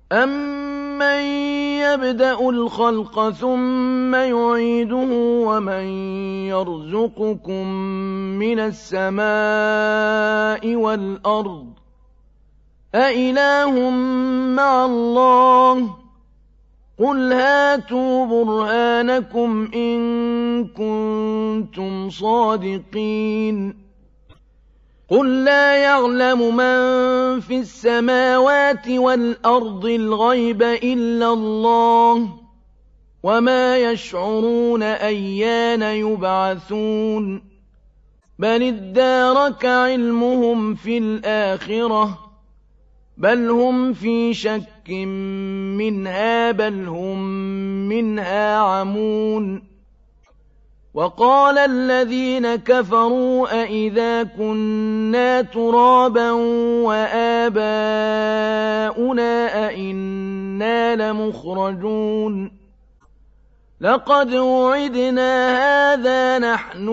أَمَّن يَبْدَأُ الْخَلْقَ ثُمَّ يُعِيدُهُ وَمَن يَرْزُقُكُم مِّنَ السَّمَاءِ وَالْأَرْضِ أَإِلَٰهٌ مَّعَ اللَّهِ ۚ قُلْ هَاتُوا بُرْهَانَكُمْ إِن كُنتُمْ صَادِقِينَ قُل لَّا يَعْلَمُ مَن فِي السَّمَاوَاتِ وَالْأَرْضِ الْغَيْبَ إِلَّا اللَّهُ ۚ وَمَا يَشْعُرُونَ أَيَّانَ يُبْعَثُونَ بَلِ ادَّارَكَ عِلْمُهُمْ فِي الْآخِرَةِ ۚ بَلْ هُمْ فِي شَكٍّ مِّنْهَا بَلْ هُم مِّنْهَا عَمُونَ وَقَالَ الَّذِينَ كَفَرُوا أَإِذَا كُنَّا تُرَابًا وَآبَاؤُنَا أَإِنَّا لَمُخْرَجُونَ لَقَدْ وُعِدْنَا هَٰذَا نَحْنُ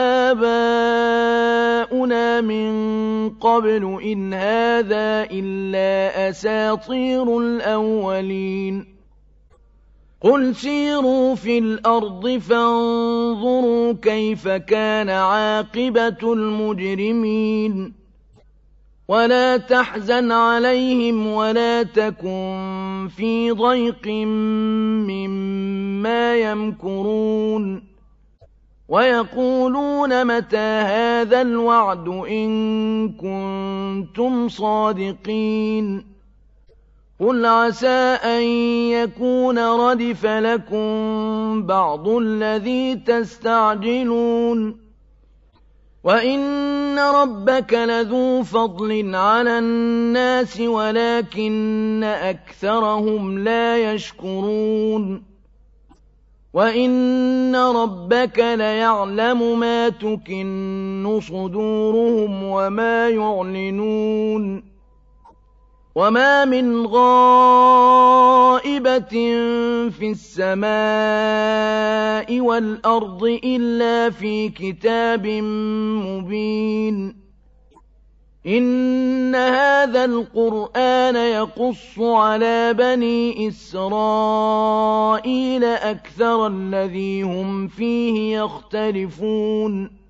وَآبَاؤُنَا مِن قَبْلُ إِنْ هَٰذَا إِلَّا أَسَاطِيرُ الْأَوَّلِينَ قُلْ سِيرُوا فِي الْأَرْضِ فَانظُرُوا كَيْفَ كَانَ عَاقِبَةُ الْمُجْرِمِينَ وَلَا تَحْزَنْ عَلَيْهِمْ وَلَا تَكُن فِي ضَيْقٍ مِّمَّا يَمْكُرُونَ وَيَقُولُونَ مَتَىٰ هَٰذَا الْوَعْدُ إِن كُنتُمْ صَادِقِينَ قُلْ عَسَىٰ أَن يَكُونَ رَدِفَ لَكُم بَعْضُ الَّذِي تَسْتَعْجِلُونَ وَإِنَّ رَبَّكَ لَذُو فَضْلٍ عَلَى النَّاسِ وَلَٰكِنَّ أَكْثَرَهُمْ لَا يَشْكُرُونَ وَإِنَّ رَبَّكَ لَيَعْلَمُ مَا تُكِنُّ صُدُورُهُمْ وَمَا يُعْلِنُونَ وَمَا مِنْ غَائِبَةٍ فِي السَّمَاءِ وَالْأَرْضِ إِلَّا فِي كِتَابٍ مُّبِينٍ إِنَّ هَٰذَا الْقُرْآنَ يَقُصُّ عَلَىٰ بَنِي إِسْرَائِيلَ أَكْثَرَ الَّذِي هُمْ فِيهِ يَخْتَلِفُونَ